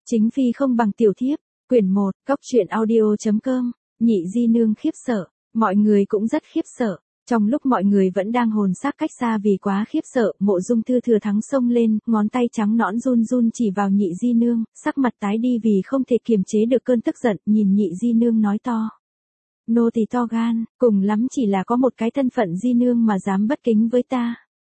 Chính phi không bằng tiểu thiếp, quyển 1, Cóc truyện audio.com, Nhị Di Nương khiếp sợ, mọi người cũng rất khiếp sợ. Trong lúc mọi người vẫn đang hồn xác cách xa vì quá khiếp sợ, Mộ Dung Thư thừa thắng xông lên, ngón tay trắng nõn run run chỉ vào Nhị Di Nương, sắc mặt tái đi vì không thể kiềm chế được cơn tức giận, nhìn Nhị Di Nương nói to. Nô tỳ to gan, cùng lắm chỉ là có một cái thân phận Di Nương mà dám bất kính với ta.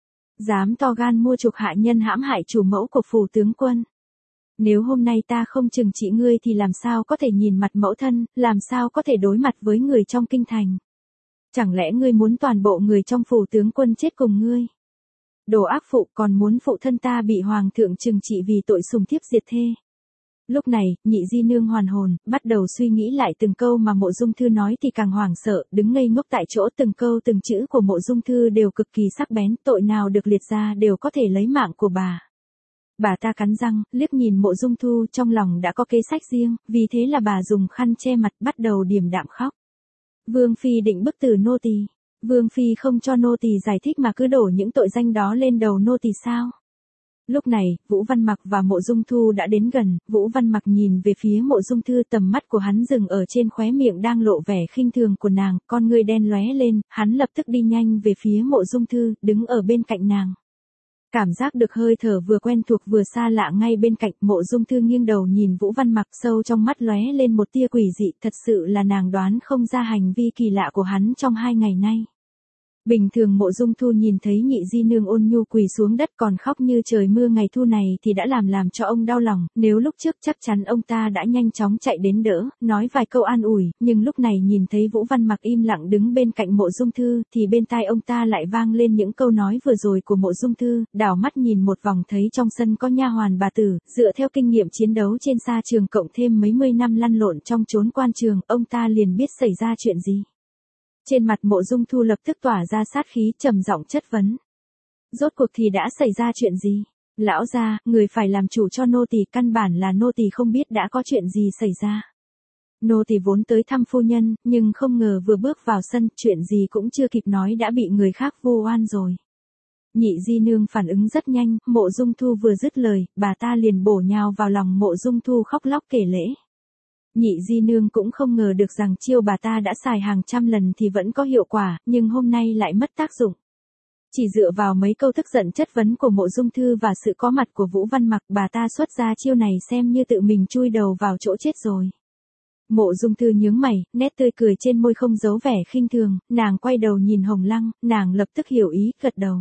Dám to gan mua chuộc hạ nhân hãm hại chủ mẫu của phủ tướng quân. Nếu hôm nay ta không trừng trị ngươi thì làm sao có thể nhìn mặt mẫu thân, làm sao có thể đối mặt với người trong kinh thành. Chẳng lẽ ngươi muốn toàn bộ người trong phủ tướng quân chết cùng ngươi? Đồ ác phụ, còn muốn phụ thân ta bị hoàng thượng trừng trị vì tội sùng thiếp diệt thê. Lúc này, Nhị Di Nương hoàn hồn, bắt đầu suy nghĩ lại từng câu mà Mộ Dung Thư nói thì càng hoảng sợ, đứng ngây ngốc tại chỗ, từng câu từng chữ của Mộ Dung Thư đều cực kỳ sắc bén, tội nào được liệt ra đều có thể lấy mạng của bà. Bà ta cắn răng, liếc nhìn Mộ Dung Thu, trong lòng đã có kế sách riêng, vì thế là bà dùng khăn che mặt, bắt đầu điềm đạm khóc. Vương phi định bức tử nô tỳ. Vương phi không cho nô tỳ giải thích mà cứ đổ những tội danh đó lên đầu nô tỳ sao? Lúc này, Vũ Văn Mặc và Mộ Dung Thu đã đến gần, Vũ Văn Mặc nhìn về phía Mộ Dung Thư, tầm mắt của hắn dừng ở trên khóe miệng đang lộ vẻ khinh thường của nàng, con ngươi đen lóe lên, hắn lập tức đi nhanh về phía Mộ Dung Thư, đứng ở bên cạnh nàng. Cảm giác được hơi thở vừa quen thuộc vừa xa lạ ngay bên cạnh, Mộ Dung Thư nghiêng đầu nhìn Vũ Văn Mặc, sâu trong mắt lóe lên một tia quỷ dị, thật sự là nàng đoán không ra hành vi kỳ lạ của hắn trong 2 ngày nay. Bình thường Mộ Dung Thu nhìn thấy Nhị Di Nương ôn nhu quỳ xuống đất còn khóc như trời mưa ngày thu này thì đã làm cho ông đau lòng, nếu lúc trước chắc chắn ông ta đã nhanh chóng chạy đến đỡ, nói vài câu an ủi, nhưng lúc này nhìn thấy Vũ Văn Mặc im lặng đứng bên cạnh Mộ Dung Thư thì bên tai ông ta lại vang lên những câu nói vừa rồi của Mộ Dung Thư, đảo mắt nhìn một vòng thấy trong sân có nha hoàn bà tử, dựa theo kinh nghiệm chiến đấu trên sa trường cộng thêm mấy mươi năm lăn lộn trong chốn quan trường, ông ta liền biết xảy ra chuyện gì. Trên mặt Mộ Dung Thu lập tức tỏa ra sát khí, trầm giọng chất vấn. Rốt cuộc thì đã xảy ra chuyện gì? Lão gia, người phải làm chủ cho nô tỳ, căn bản là nô tỳ không biết đã có chuyện gì xảy ra. Nô tỳ vốn tới thăm phu nhân, nhưng không ngờ vừa bước vào sân, chuyện gì cũng chưa kịp nói đã bị người khác vu oan rồi. Nhị Di Nương phản ứng rất nhanh, Mộ Dung Thu vừa dứt lời, bà ta liền bổ nhào vào lòng Mộ Dung Thu khóc lóc kể lễ. Nhị Di Nương cũng không ngờ được rằng chiêu bà ta đã xài hàng trăm lần thì vẫn có hiệu quả, nhưng hôm nay lại mất tác dụng. Chỉ dựa vào mấy câu tức giận chất vấn của Mộ Dung Thư và sự có mặt của Vũ Văn Mặc, bà ta xuất ra chiêu này xem như tự mình chui đầu vào chỗ chết rồi. Mộ Dung Thư nhướng mày, nét tươi cười trên môi không giấu vẻ khinh thường, nàng quay đầu nhìn Hồng Lăng, nàng lập tức hiểu ý, gật đầu.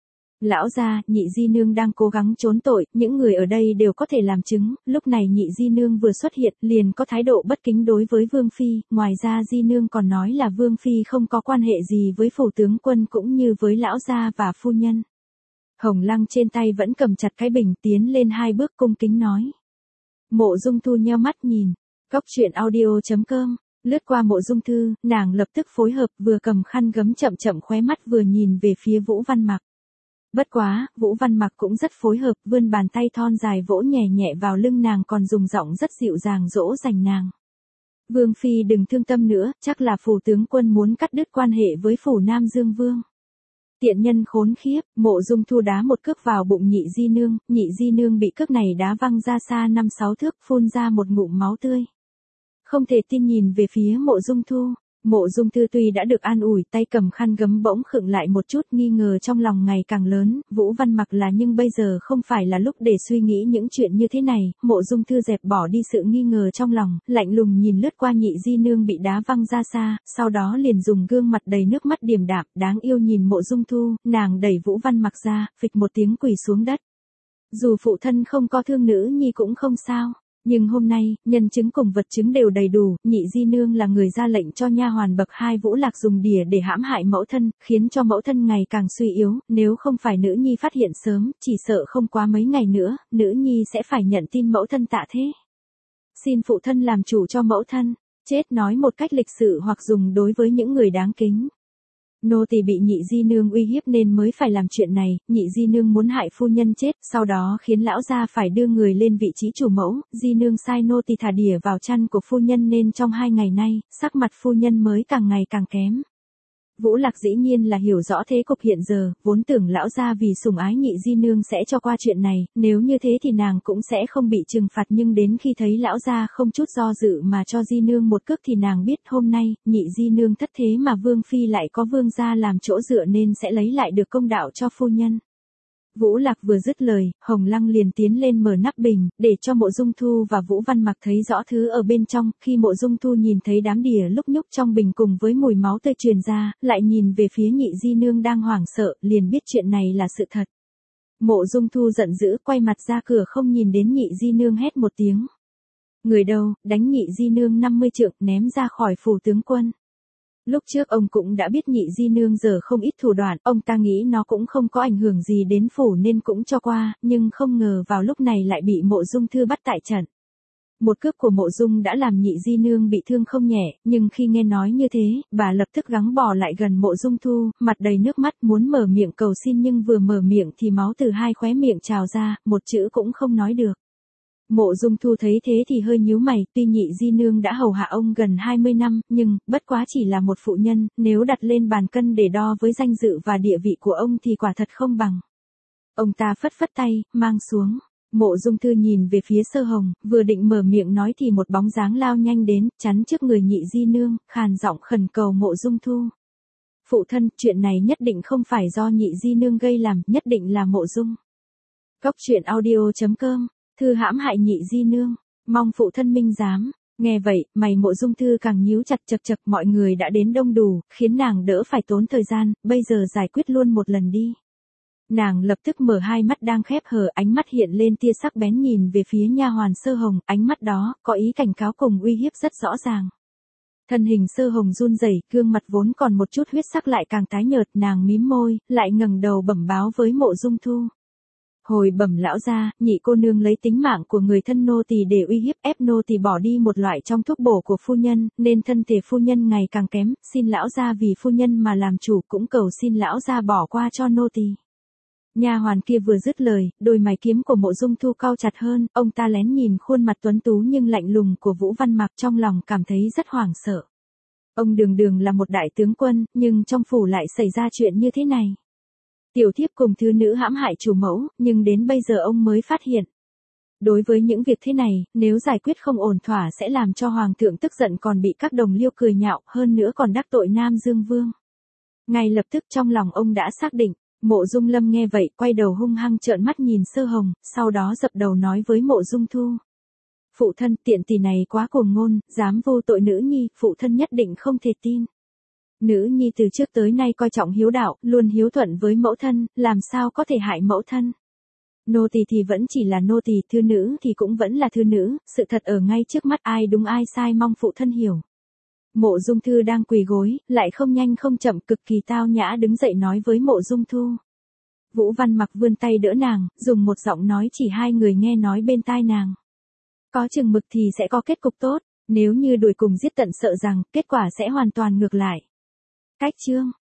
Lão gia, Nhị Di Nương đang cố gắng trốn tội, những người ở đây đều có thể làm chứng, lúc này Nhị Di Nương vừa xuất hiện, liền có thái độ bất kính đối với Vương Phi, ngoài ra Di Nương còn nói là Vương Phi không có quan hệ gì với phủ tướng quân cũng như với lão gia và phu nhân. Hồng Lăng trên tay vẫn cầm chặt cái bình, tiến lên 2 bước cung kính nói. Mộ Dung Thu nheo mắt nhìn, Cóc truyện audio.com. Lướt qua Mộ Dung Thư, nàng lập tức phối hợp, vừa cầm khăn gấm chậm chậm khóe mắt vừa nhìn về phía Vũ Văn Mặc. Bất quá, Vũ Văn Mặc cũng rất phối hợp, vươn bàn tay thon dài vỗ nhẹ nhẹ vào lưng nàng, còn dùng giọng rất dịu dàng dỗ dành nàng. Vương Phi đừng thương tâm nữa, chắc là phủ tướng quân muốn cắt đứt quan hệ với phủ Nam Dương Vương. Tiện nhân khốn khiếp, Mộ Dung Thu đá một cước vào bụng Nhị Di Nương bị cước này đá văng ra xa 5-6 thước, phun ra một ngụm máu tươi. Không thể tin nhìn về phía Mộ Dung Thu. Mộ Dung Thư tuy đã được an ủi, tay cầm khăn gấm bỗng khựng lại một chút, nghi ngờ trong lòng ngày càng lớn, Vũ Văn Mặc là nhưng bây giờ không phải là lúc để suy nghĩ những chuyện như thế này, Mộ Dung Thư dẹp bỏ đi sự nghi ngờ trong lòng, lạnh lùng nhìn lướt qua Nhị Di Nương bị đá văng ra xa, sau đó liền dùng gương mặt đầy nước mắt điềm đạm, đáng yêu nhìn Mộ Dung Thu, nàng đẩy Vũ Văn Mặc ra, phịch một tiếng quỳ xuống đất. Dù phụ thân không có thương nữ nhi cũng không sao. Nhưng hôm nay, nhân chứng cùng vật chứng đều đầy đủ, Nhị Di Nương là người ra lệnh cho nha hoàn bậc 2 Vũ Lạc dùng đỉa để hãm hại mẫu thân, khiến cho mẫu thân ngày càng suy yếu, nếu không phải nữ nhi phát hiện sớm, chỉ sợ không quá mấy ngày nữa, nữ nhi sẽ phải nhận tin mẫu thân tạ thế. Xin phụ thân làm chủ cho mẫu thân, chết nói một cách lịch sự hoặc dùng đối với những người đáng kính. Nô tỳ bị Nhị Di Nương uy hiếp nên mới phải làm chuyện này, Nhị Di Nương muốn hại phu nhân chết, sau đó khiến lão gia phải đưa người lên vị trí chủ mẫu, Di Nương sai nô tỳ thả đỉa vào chăn của phu nhân nên trong 2 ngày nay, sắc mặt phu nhân mới càng ngày càng kém. Vũ Lạc dĩ nhiên là hiểu rõ thế cục hiện giờ, vốn tưởng lão gia vì sủng ái Nhị Di Nương sẽ cho qua chuyện này, nếu như thế thì nàng cũng sẽ không bị trừng phạt, nhưng đến khi thấy lão gia không chút do dự mà cho Di Nương một cước thì nàng biết hôm nay, Nhị Di Nương thất thế mà Vương Phi lại có Vương gia làm chỗ dựa nên sẽ lấy lại được công đạo cho phu nhân. Vũ Lạc vừa dứt lời, Hồng Lăng liền tiến lên mở nắp bình, để cho Mộ Dung Thu và Vũ Văn Mặc thấy rõ thứ ở bên trong. Khi Mộ Dung Thu nhìn thấy đám đìa lúc nhúc trong bình cùng với mùi máu tươi truyền ra, lại nhìn về phía Nhị Di Nương đang hoảng sợ, liền biết chuyện này là sự thật. Mộ Dung Thu giận dữ quay mặt ra cửa không nhìn đến Nhị Di Nương, hét một tiếng. Người đâu, đánh Nhị Di Nương 50 trượng, ném ra khỏi phủ tướng quân. Lúc trước ông cũng đã biết Nhị Di Nương giờ không ít thủ đoạn, ông ta nghĩ nó cũng không có ảnh hưởng gì đến phủ nên cũng cho qua, nhưng không ngờ vào lúc này lại bị Mộ Dung Thư bắt tại trận. Một cước của Mộ Dung đã làm Nhị Di Nương bị thương không nhẹ, nhưng khi nghe nói như thế, bà lập tức gắng bò lại gần Mộ Dung Thu, mặt đầy nước mắt muốn mở miệng cầu xin, nhưng vừa mở miệng thì máu từ hai khóe miệng trào ra, một chữ cũng không nói được. Mộ Dung Thu thấy thế thì hơi nhíu mày, tuy Nhị Di Nương đã hầu hạ ông gần 20 năm, nhưng, bất quá chỉ là một phụ nhân, nếu đặt lên bàn cân để đo với danh dự và địa vị của ông thì quả thật không bằng. Ông ta phất phất tay, mang xuống. Mộ Dung Thư nhìn về phía Sơ Hồng, vừa định mở miệng nói thì một bóng dáng lao nhanh đến, chắn trước người Nhị Di Nương, khàn giọng khẩn cầu Mộ Dung Thu. Phụ thân, chuyện này nhất định không phải do Nhị Di Nương gây làm, nhất định là Mộ Dung. Cốc truyện audio.com Thư hãm hại Nhị Di Nương, mong phụ thân minh giám. Nghe vậy, mày Mộ Dung Thư càng nhíu chặt, chật chật, mọi người đã đến đông đủ, khiến nàng đỡ phải tốn thời gian, bây giờ giải quyết luôn một lần đi. Nàng lập tức mở hai mắt đang khép hờ, ánh mắt hiện lên tia sắc bén nhìn về phía nha hoàn Sơ Hồng, ánh mắt đó có ý cảnh cáo cùng uy hiếp rất rõ ràng. Thân hình Sơ Hồng run rẩy, gương mặt vốn còn một chút huyết sắc lại càng tái nhợt, nàng mím môi, lại ngẩng đầu bẩm báo với Mộ Dung Thu. Hồi bẩm lão gia, Nhị cô nương lấy tính mạng của người thân nô tỳ để uy hiếp, ép nô tỳ bỏ đi một loại trong thuốc bổ của phu nhân, nên thân thể phu nhân ngày càng kém, xin lão gia vì phu nhân mà làm chủ, cũng cầu xin lão gia bỏ qua cho nô tỳ. Nha hoàn kia vừa dứt lời, đôi mày kiếm của Mộ Dung Thu cau chặt hơn, ông ta lén nhìn khuôn mặt tuấn tú nhưng lạnh lùng của Vũ Văn Mặc, trong lòng cảm thấy rất hoảng sợ. Ông đường đường là một đại tướng quân, nhưng trong phủ lại xảy ra chuyện như thế này. Tiểu thiếp cùng thứ nữ hãm hại chủ mẫu, nhưng đến bây giờ ông mới phát hiện. Đối với những việc thế này, nếu giải quyết không ổn thỏa sẽ làm cho hoàng thượng tức giận, còn bị các đồng liêu cười nhạo, hơn nữa còn đắc tội Nam Dương Vương. Ngay lập tức trong lòng ông đã xác định. Mộ Dung Lâm nghe vậy, quay đầu hung hăng trợn mắt nhìn Sơ Hồng, sau đó dập đầu nói với Mộ Dung Thu. Phụ thân, tiện tỷ này quá cuồng ngôn, dám vô tội nữ nhi, phụ thân nhất định không thể tin. Nữ nhi từ trước tới nay coi trọng hiếu đạo, luôn hiếu thuận với mẫu thân, làm sao có thể hại mẫu thân. Nô tỳ thì vẫn chỉ là nô tỳ, thư nữ thì cũng vẫn là thư nữ, sự thật ở ngay trước mắt, ai đúng ai sai mong phụ thân hiểu. Mộ Dung Thư đang quỳ gối, lại không nhanh không chậm, cực kỳ tao nhã đứng dậy nói với Mộ Dung Thu. Vũ Văn Mặc vươn tay đỡ nàng, dùng một giọng nói chỉ hai người nghe nói bên tai nàng. Có chừng mực thì sẽ có kết cục tốt, nếu như đuổi cùng giết tận sợ rằng kết quả sẽ hoàn toàn ngược lại. Cách chương